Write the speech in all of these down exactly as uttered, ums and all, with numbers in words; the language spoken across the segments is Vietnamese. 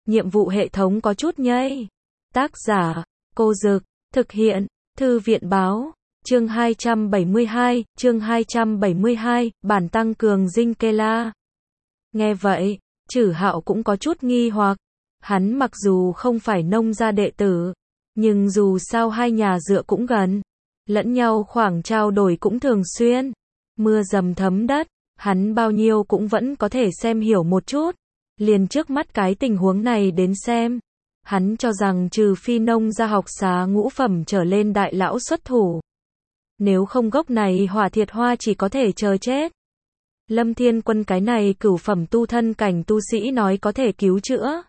nhiệm vụ hệ thống có chút nhây. Tác giả, Cô Dực, thực hiện, Thư viện Báo, chương hai trăm bảy mươi hai, chương hai trăm bảy mươi hai, bản tăng cường dinh Kela. Nghe vậy, Trử Hạo cũng có chút nghi hoặc, hắn mặc dù không phải nông gia đệ tử, nhưng dù sao hai nhà dựa cũng gần, lẫn nhau khoảng trao đổi cũng thường xuyên, mưa dầm thấm đất, hắn bao nhiêu cũng vẫn có thể xem hiểu một chút, liền trước mắt cái tình huống này đến xem. Hắn cho rằng trừ phi nông gia học xá ngũ phẩm trở lên đại lão xuất thủ. Nếu không gốc này Hỏa Thiệt Hoa chỉ có thể chờ chết. Lâm Thiên Quân cái này cửu phẩm tu thân cảnh tu sĩ nói có thể cứu chữa.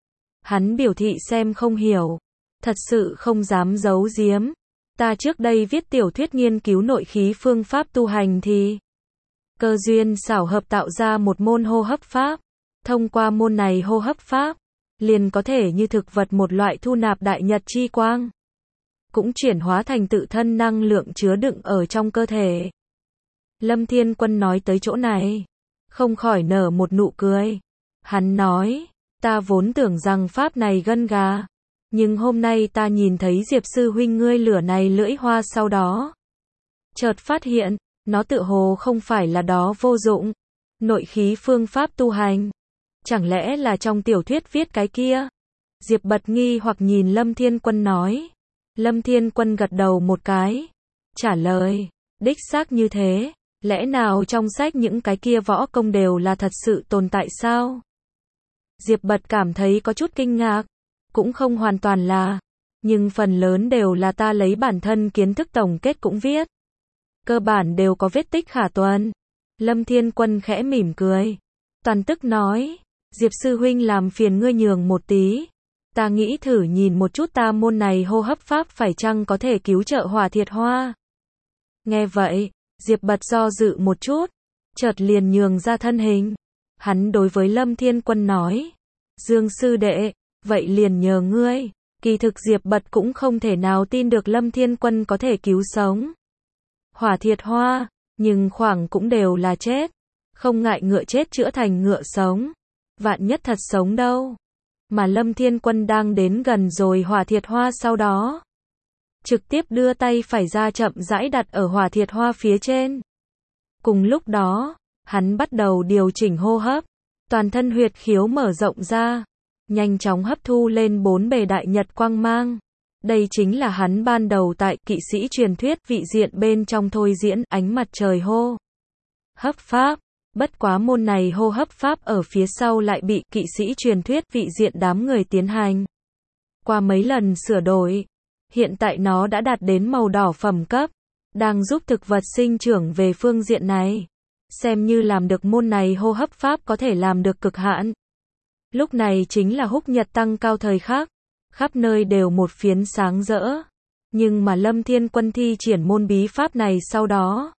Hắn biểu thị xem không hiểu. Thật sự không dám giấu giếm. Ta trước đây viết tiểu thuyết nghiên cứu nội khí phương pháp tu hành thì cơ duyên xảo hợp tạo ra một môn hô hấp pháp. Thông qua môn này hô hấp pháp, liền có thể như thực vật một loại thu nạp đại nhật chi quang, cũng chuyển hóa thành tự thân năng lượng chứa đựng ở trong cơ thể. Lâm Thiên Quân nói tới chỗ này, không khỏi nở một nụ cười. Hắn nói, ta vốn tưởng rằng pháp này gân gà, nhưng hôm nay ta nhìn thấy Diệp sư huynh ngươi lửa này lưỡi hoa sau đó. Chợt phát hiện, nó tự hồ không phải là đó vô dụng. Nội khí phương pháp tu hành. Chẳng lẽ là trong tiểu thuyết viết cái kia? Diệp Bật nghi hoặc nhìn Lâm Thiên Quân nói. Lâm Thiên Quân gật đầu một cái. Trả lời, đích xác như thế. Lẽ nào trong sách những cái kia võ công đều là thật sự tồn tại sao? Diệp Bật cảm thấy có chút kinh ngạc. Cũng không hoàn toàn là. Nhưng phần lớn đều là ta lấy bản thân kiến thức tổng kết cũng viết. Cơ bản đều có vết tích khả tuần. Lâm Thiên Quân khẽ mỉm cười. Toàn tức nói. Diệp sư huynh làm phiền ngươi nhường một tí. Ta nghĩ thử nhìn một chút ta môn này hô hấp pháp phải chăng có thể cứu trợ Hỏa Thiệt Hoa. Nghe vậy, Diệp Bật do dự một chút, chợt liền nhường ra thân hình. Hắn đối với Lâm Thiên Quân nói. Dương sư đệ, vậy liền nhờ ngươi. Kỳ thực Diệp Bật cũng không thể nào tin được Lâm Thiên Quân có thể cứu sống Hỏa Thiệt Hoa, nhưng khoảng cũng đều là chết. Không ngại ngựa chết chữa thành ngựa sống. Vạn nhất thật sống đâu. Mà Lâm Thiên Quân đang đến gần rồi Hỏa Thiệt Hoa sau đó. Trực tiếp đưa tay phải ra chậm rãi đặt ở Hỏa Thiệt Hoa phía trên. Cùng lúc đó, hắn bắt đầu điều chỉnh hô hấp. Toàn thân huyệt khiếu mở rộng ra. Nhanh chóng hấp thu lên bốn bề đại nhật quang mang. Đây chính là hắn ban đầu tại kỵ sĩ truyền thuyết vị diện bên trong thôi diễn ánh mặt trời hô hấp pháp. Bất quá môn này hô hấp pháp ở phía sau lại bị kỵ sĩ truyền thuyết vị diện đám người tiến hành. Qua mấy lần sửa đổi, hiện tại nó đã đạt đến màu đỏ phẩm cấp, đang giúp thực vật sinh trưởng về phương diện này. Xem như làm được môn này hô hấp pháp có thể làm được cực hạn. Lúc này chính là húc nhật tăng cao thời khắc, khắp nơi đều một phiến sáng rỡ. Nhưng mà Lâm Thiên Quân thi triển môn bí pháp này sau đó,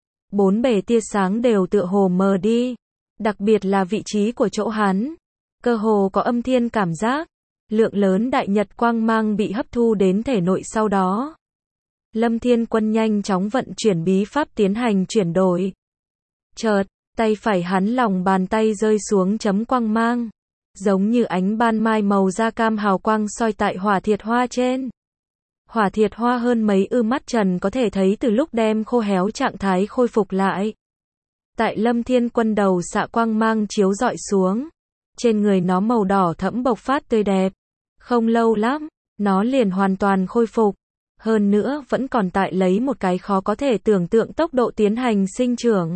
bốn bề tia sáng đều tựa hồ mờ đi, đặc biệt là vị trí của chỗ hắn, cơ hồ có âm thiên cảm giác, lượng lớn đại nhật quang mang bị hấp thu đến thể nội sau đó. Lâm Thiên Quân nhanh chóng vận chuyển bí pháp tiến hành chuyển đổi. Chợt, tay phải hắn lòng bàn tay rơi xuống chấm quang mang, giống như ánh ban mai màu da cam hào quang soi tại Hỏa Thiệt Hoa trên. Hỏa Thiệt Hoa hơn mấy ư mắt trần có thể thấy từ lúc đem khô héo trạng thái khôi phục lại. Tại Lâm Thiên Quân đầu xạ quang mang chiếu rọi xuống. Trên người nó màu đỏ thẫm bộc phát tươi đẹp. Không lâu lắm, nó liền hoàn toàn khôi phục. Hơn nữa vẫn còn tại lấy một cái khó có thể tưởng tượng tốc độ tiến hành sinh trưởng.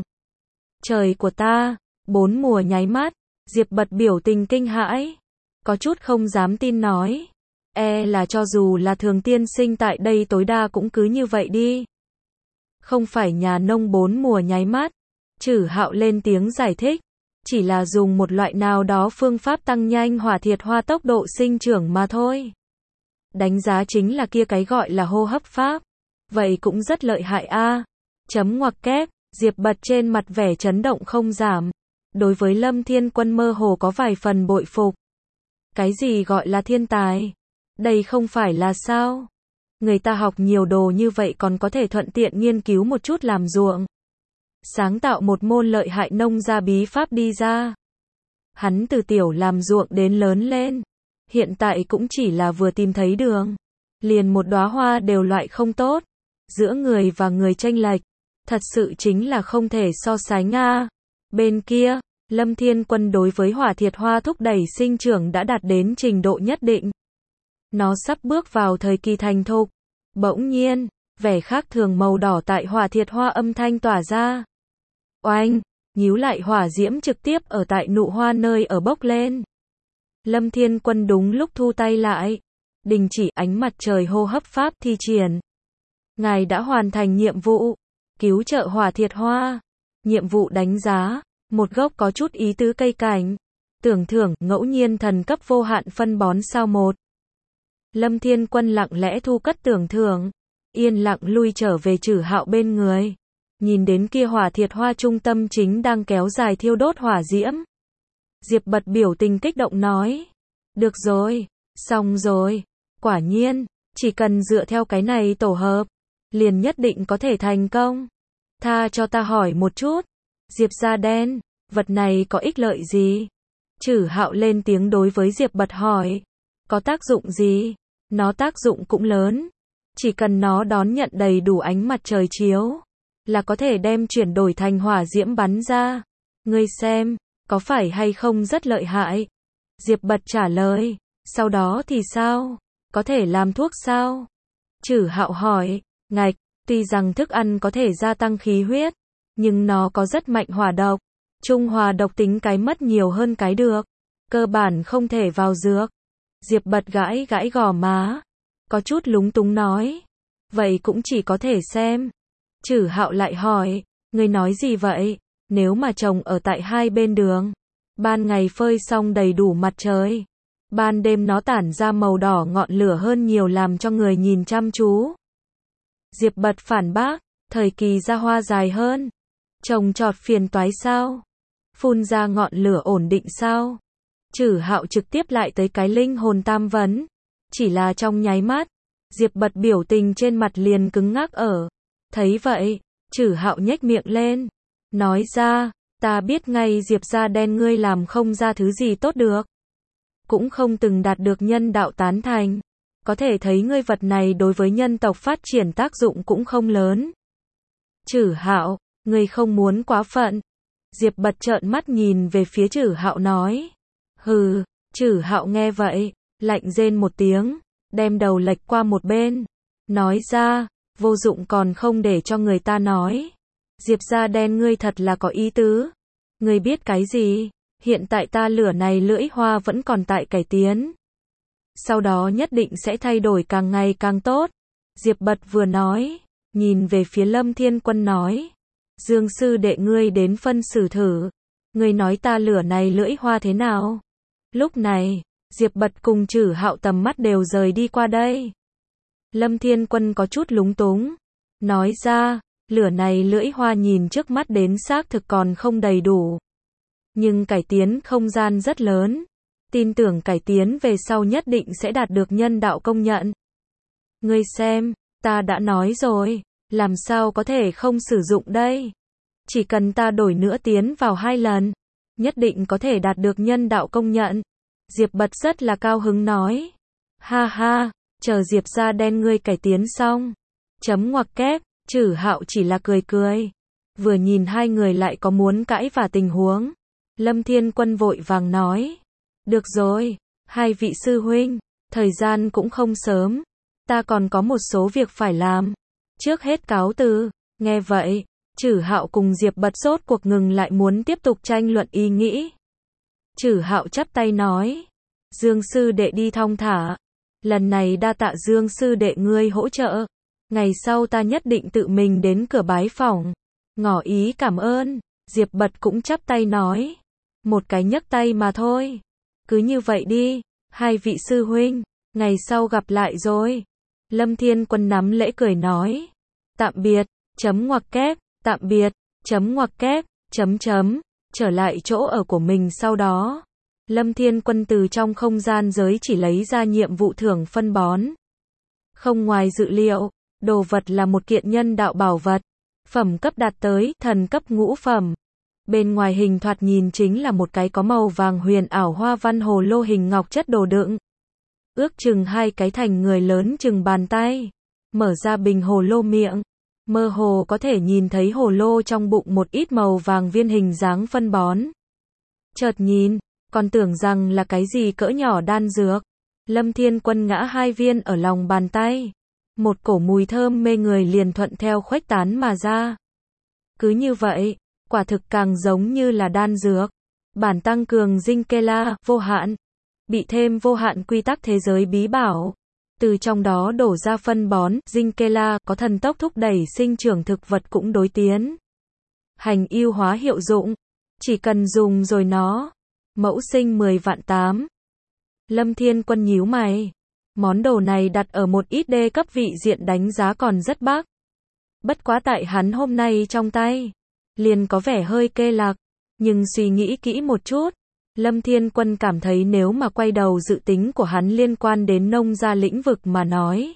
Trời của ta, bốn mùa nháy mắt, Diệp Bật biểu tình kinh hãi. Có chút không dám tin nói. E là cho dù là Thường tiên sinh tại đây tối đa cũng cứ như vậy đi. Không phải nhà nông bốn mùa nháy mắt. Trử Hạo lên tiếng giải thích. Chỉ là dùng một loại nào đó phương pháp tăng nhanh Hỏa Thiệt Hoa tốc độ sinh trưởng mà thôi. Đánh giá chính là kia cái gọi là hô hấp pháp. Vậy cũng rất lợi hại a. Chấm ngoặc kép, Diệp Bật trên mặt vẻ chấn động không giảm. Đối với Lâm Thiên Quân mơ hồ có vài phần bội phục. Cái gì gọi là thiên tài? Đây không phải là sao? Người ta học nhiều đồ như vậy còn có thể thuận tiện nghiên cứu một chút làm ruộng. Sáng tạo một môn lợi hại nông gia bí pháp đi ra. Hắn từ tiểu làm ruộng đến lớn lên, hiện tại cũng chỉ là vừa tìm thấy đường. Liền một đóa hoa đều loại không tốt. Giữa người và người chênh lệch, thật sự chính là không thể so sánh a. Bên kia, Lâm Thiên Quân đối với hỏa thiệt hoa thúc đẩy sinh trưởng đã đạt đến trình độ nhất định. Nó sắp bước vào thời kỳ thành thục. Bỗng nhiên, vẻ khác thường màu đỏ tại hỏa thiệt hoa âm thanh tỏa ra. Oanh, nhíu lại hỏa diễm trực tiếp ở tại nụ hoa nơi ở bốc lên. Lâm Thiên Quân đúng lúc thu tay lại, đình chỉ ánh mặt trời hô hấp pháp thi triển. Ngài đã hoàn thành nhiệm vụ, cứu trợ hỏa thiệt hoa. Nhiệm vụ đánh giá, một gốc có chút ý tứ cây cảnh. Tưởng thưởng, ngẫu nhiên thần cấp vô hạn phân bón sao một. Lâm Thiên Quân lặng lẽ thu cất tưởng thưởng, yên lặng lui trở về Trử Hạo bên người. Nhìn đến kia hỏa thiệt hoa trung tâm chính đang kéo dài thiêu đốt hỏa diễm. Diệp Bật biểu tình kích động nói. Được rồi, xong rồi, quả nhiên, chỉ cần dựa theo cái này tổ hợp, liền nhất định có thể thành công. Tha cho ta hỏi một chút, Diệp da đen, vật này có ích lợi gì? Trử Hạo lên tiếng đối với Diệp Bật hỏi. Có tác dụng gì? Nó tác dụng cũng lớn. Chỉ cần nó đón nhận đầy đủ ánh mặt trời chiếu, là có thể đem chuyển đổi thành hỏa diễm bắn ra. Ngươi xem, có phải hay không rất lợi hại? Diệp Bật trả lời. Sau đó thì sao? Có thể làm thuốc sao? Trử Hạo hỏi. Ngạch, tuy rằng thức ăn có thể gia tăng khí huyết, nhưng nó có rất mạnh hỏa độc. Trung hòa độc tính cái mất nhiều hơn cái được. Cơ bản không thể vào dược. Diệp Bật gãi gãi gò má, có chút lúng túng nói. Vậy cũng chỉ có thể xem. Trử Hạo lại hỏi. Ngươi nói gì vậy? Nếu mà trồng ở tại hai bên đường, ban ngày phơi xong đầy đủ mặt trời, ban đêm nó tản ra màu đỏ ngọn lửa hơn nhiều làm cho người nhìn chăm chú. Diệp Bật phản bác. Thời kỳ ra hoa dài hơn. Trồng trọt phiền toái sao? Phun ra ngọn lửa ổn định sao? Trử Hạo trực tiếp lại tới cái linh hồn tam vấn. Chỉ là trong nháy mắt, Diệp Bật biểu tình trên mặt liền cứng ngắc ở. Thấy vậy, Trử Hạo nhếch miệng lên, nói ra, ta biết ngay Diệp da đen ngươi làm không ra thứ gì tốt được. Cũng không từng đạt được nhân đạo tán thành. Có thể thấy ngươi vật này đối với nhân tộc phát triển tác dụng cũng không lớn. Trử Hạo, ngươi không muốn quá phận. Diệp Bật trợn mắt nhìn về phía Trử Hạo nói. Hừ, Trử Hạo nghe vậy, lạnh rên một tiếng, đem đầu lệch qua một bên, nói ra, vô dụng còn không để cho người ta nói. Diệp da đen ngươi thật là có ý tứ. Ngươi biết cái gì? Hiện tại ta lửa này lưỡi hoa vẫn còn tại cải tiến. Sau đó nhất định sẽ thay đổi càng ngày càng tốt. Diệp Bật vừa nói, nhìn về phía Lâm Thiên Quân nói. Dương sư đệ ngươi đến phân xử thử. Ngươi nói ta lửa này lưỡi hoa thế nào? Lúc này, Diệp Bật cùng Trử Hạo tầm mắt đều rời đi qua đây. Lâm Thiên Quân có chút lúng túng, nói ra, lửa này lưỡi hoa nhìn trước mắt đến xác thực còn không đầy đủ. Nhưng cải tiến không gian rất lớn, tin tưởng cải tiến về sau nhất định sẽ đạt được nhân đạo công nhận. Ngươi xem, ta đã nói rồi, làm sao có thể không sử dụng đây? Chỉ cần ta đổi nữa tiến vào hai lần, nhất định có thể đạt được nhân đạo công nhận. Diệp Bật rất là cao hứng nói. Ha ha, chờ Diệp da đen ngươi cải tiến xong. Chấm ngoặc kép, Trử Hạo chỉ là cười cười. Vừa nhìn hai người lại có muốn cãi và tình huống. Lâm Thiên Quân vội vàng nói. Được rồi, hai vị sư huynh, thời gian cũng không sớm. Ta còn có một số việc phải làm. Trước hết cáo từ. Nghe vậy, Trử Hạo cùng Diệp Bật rốt cuộc ngừng lại muốn tiếp tục tranh luận ý nghĩ. Trử Hạo chắp tay nói. Dương sư đệ đi thong thả. Lần này đa tạ Dương sư đệ ngươi hỗ trợ. Ngày sau ta nhất định tự mình đến cửa bái phỏng. Ngỏ ý cảm ơn. Diệp Bật cũng chắp tay nói. Một cái nhấc tay mà thôi. Cứ như vậy đi. Hai vị sư huynh, ngày sau gặp lại rồi. Lâm Thiên Quân nắm lễ cười nói. Tạm biệt, chấm ngoặc kép, tạm biệt, chấm ngoặc kép, chấm chấm, trở lại chỗ ở của mình sau đó. Lâm Thiên Quân từ trong không gian giới chỉ lấy ra nhiệm vụ thưởng phân bón. Không ngoài dự liệu, đồ vật là một kiện nhân đạo bảo vật. Phẩm cấp đạt tới thần cấp ngũ phẩm. Bên ngoài hình thoạt nhìn chính là một cái có màu vàng huyền ảo hoa văn hồ lô hình ngọc chất đồ đựng. ước chừng hai cái thành người lớn chừng bàn tay. Mở ra bình hồ lô miệng, mơ hồ có thể nhìn thấy hồ lô trong bụng một ít màu vàng viên hình dáng phân bón. Chợt nhìn, còn tưởng rằng là cái gì cỡ nhỏ đan dược. Lâm Thiên Quân ngã hai viên ở lòng bàn tay. Một cổ mùi thơm mê người liền thuận theo khuếch tán mà ra. Cứ như vậy, quả thực càng giống như là đan dược. Bản tăng cường dinh Kela, vô hạn. Bị thêm vô hạn quy tắc thế giới bí bảo. Từ trong đó đổ ra phân bón, dinh Kela có thần tốc thúc đẩy sinh trưởng thực vật cũng đối tiến. Hành ưu hóa hiệu dụng. Chỉ cần dùng rồi nó. Mẫu sinh mười vạn tám. Lâm Thiên Quân nhíu mày. Món đồ này đặt ở một ít đê cấp vị diện đánh giá còn rất bắc. Bất quá tại hắn hôm nay trong tay. Liền có vẻ hơi kê lạc. Nhưng suy nghĩ kỹ một chút. Lâm Thiên Quân cảm thấy nếu mà quay đầu dự tính của hắn liên quan đến nông gia lĩnh vực mà nói.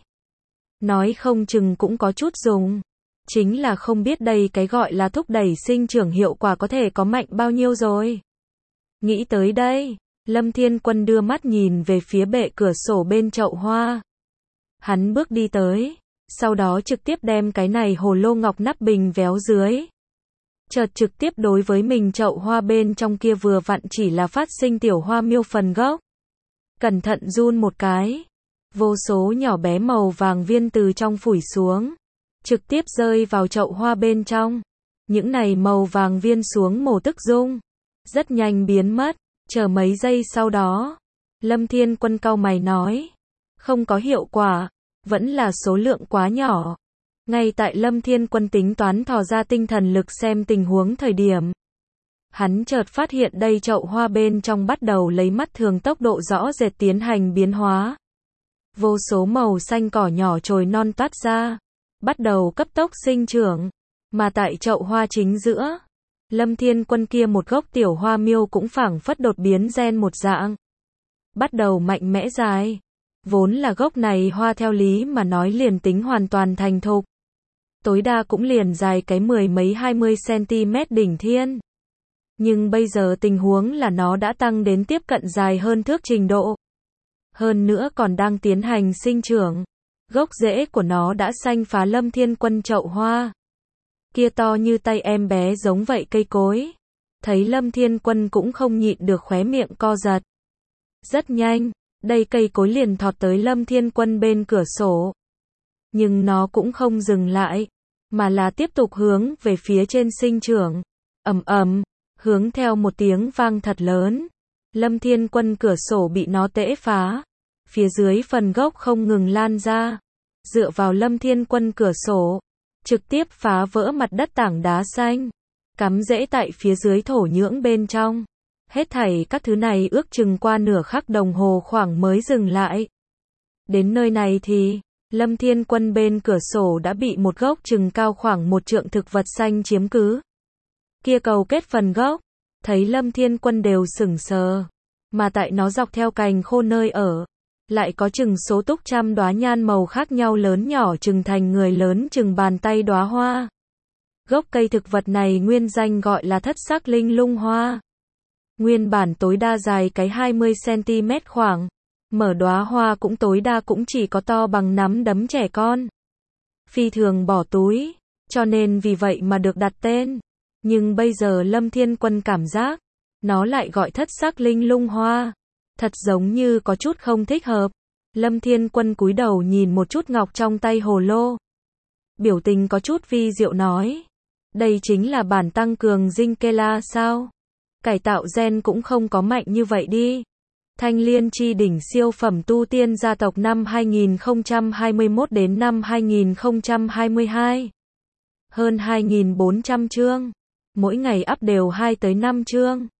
Nói không chừng cũng có chút dùng. Chính là không biết đây cái gọi là thúc đẩy sinh trưởng hiệu quả có thể có mạnh bao nhiêu rồi. Nghĩ tới đây, Lâm Thiên Quân đưa mắt nhìn về phía bệ cửa sổ bên chậu hoa. Hắn bước đi tới, sau đó trực tiếp đem cái này hồ lô ngọc nắp bình véo dưới. Chợt trực tiếp đối với mình chậu hoa bên trong kia vừa vặn chỉ là phát sinh tiểu hoa miêu phần gốc. Cẩn thận run một cái. Vô số nhỏ bé màu vàng viên từ trong phủi xuống. Trực tiếp rơi vào chậu hoa bên trong. Những này màu vàng viên xuống mổ tức dung. Rất nhanh biến mất. Chờ mấy giây sau đó. Lâm Thiên Quân cau mày nói. Không có hiệu quả. Vẫn là số lượng quá nhỏ. Ngay tại Lâm Thiên Quân tính toán thò ra tinh thần lực xem tình huống thời điểm. Hắn chợt phát hiện đây chậu hoa bên trong bắt đầu lấy mắt thường tốc độ rõ rệt tiến hành biến hóa. Vô số màu xanh cỏ nhỏ chồi non toát ra. Bắt đầu cấp tốc sinh trưởng. Mà tại chậu hoa chính giữa. Lâm Thiên Quân kia một gốc tiểu hoa miêu cũng phảng phất đột biến gen một dạng. Bắt đầu mạnh mẽ dài. Vốn là gốc này hoa theo lý mà nói liền tính hoàn toàn thành thục. Tối đa cũng liền dài cái mười mấy hai mươi cm đỉnh thiên. Nhưng bây giờ tình huống là nó đã tăng đến tiếp cận dài hơn thước trình độ. Hơn nữa còn đang tiến hành sinh trưởng. Gốc rễ của nó đã xanh phá Lâm Thiên Quân chậu hoa. Kia to như tay em bé giống vậy cây cối. Thấy Lâm Thiên Quân cũng không nhịn được khóe miệng co giật. Rất nhanh, đây cây cối liền thọt tới Lâm Thiên Quân bên cửa sổ. Nhưng nó cũng không dừng lại, mà là tiếp tục hướng về phía trên sinh trưởng. Ầm ầm, hướng theo một tiếng vang thật lớn. Lâm Thiên Quân cửa sổ bị nó tễ phá. Phía dưới phần gốc không ngừng lan ra. Dựa vào Lâm Thiên Quân cửa sổ. Trực tiếp phá vỡ mặt đất tảng đá xanh. Cắm rễ tại phía dưới thổ nhưỡng bên trong. Hết thảy các thứ này ước chừng qua nửa khắc đồng hồ khoảng mới dừng lại. Đến nơi này thì, Lâm Thiên Quân bên cửa sổ đã bị một gốc chừng cao khoảng một trượng thực vật xanh chiếm cứ. Kia cầu kết phần gốc, thấy Lâm Thiên Quân đều sững sờ. Mà tại nó dọc theo cành khô nơi ở, lại có chừng số túc trăm đóa nhan màu khác nhau lớn nhỏ chừng thành người lớn chừng bàn tay đóa hoa. Gốc cây thực vật này nguyên danh gọi là thất sắc linh lung hoa. Nguyên bản tối đa dài cái hai mươi xăng-ti mét khoảng. Mở đóa hoa cũng tối đa cũng chỉ có to bằng nắm đấm trẻ con. Phi thường bỏ túi, cho nên vì vậy mà được đặt tên. Nhưng bây giờ Lâm Thiên Quân cảm giác, nó lại gọi thất sắc linh lung hoa. Thật giống như có chút không thích hợp. Lâm Thiên Quân cúi đầu nhìn một chút ngọc trong tay hồ lô. Biểu tình có chút vi diệu nói. Đây chính là bản tăng cường dinh Kela sao? Cải tạo gen cũng không có mạnh như vậy đi. Thanh Liên chi đỉnh siêu phẩm tu tiên gia tộc năm hai nghìn không trăm hai mươi mốt đến năm hai nghìn không trăm hai mươi hai. Hơn hai nghìn bốn trăm chương. Mỗi ngày up đều hai tới năm chương.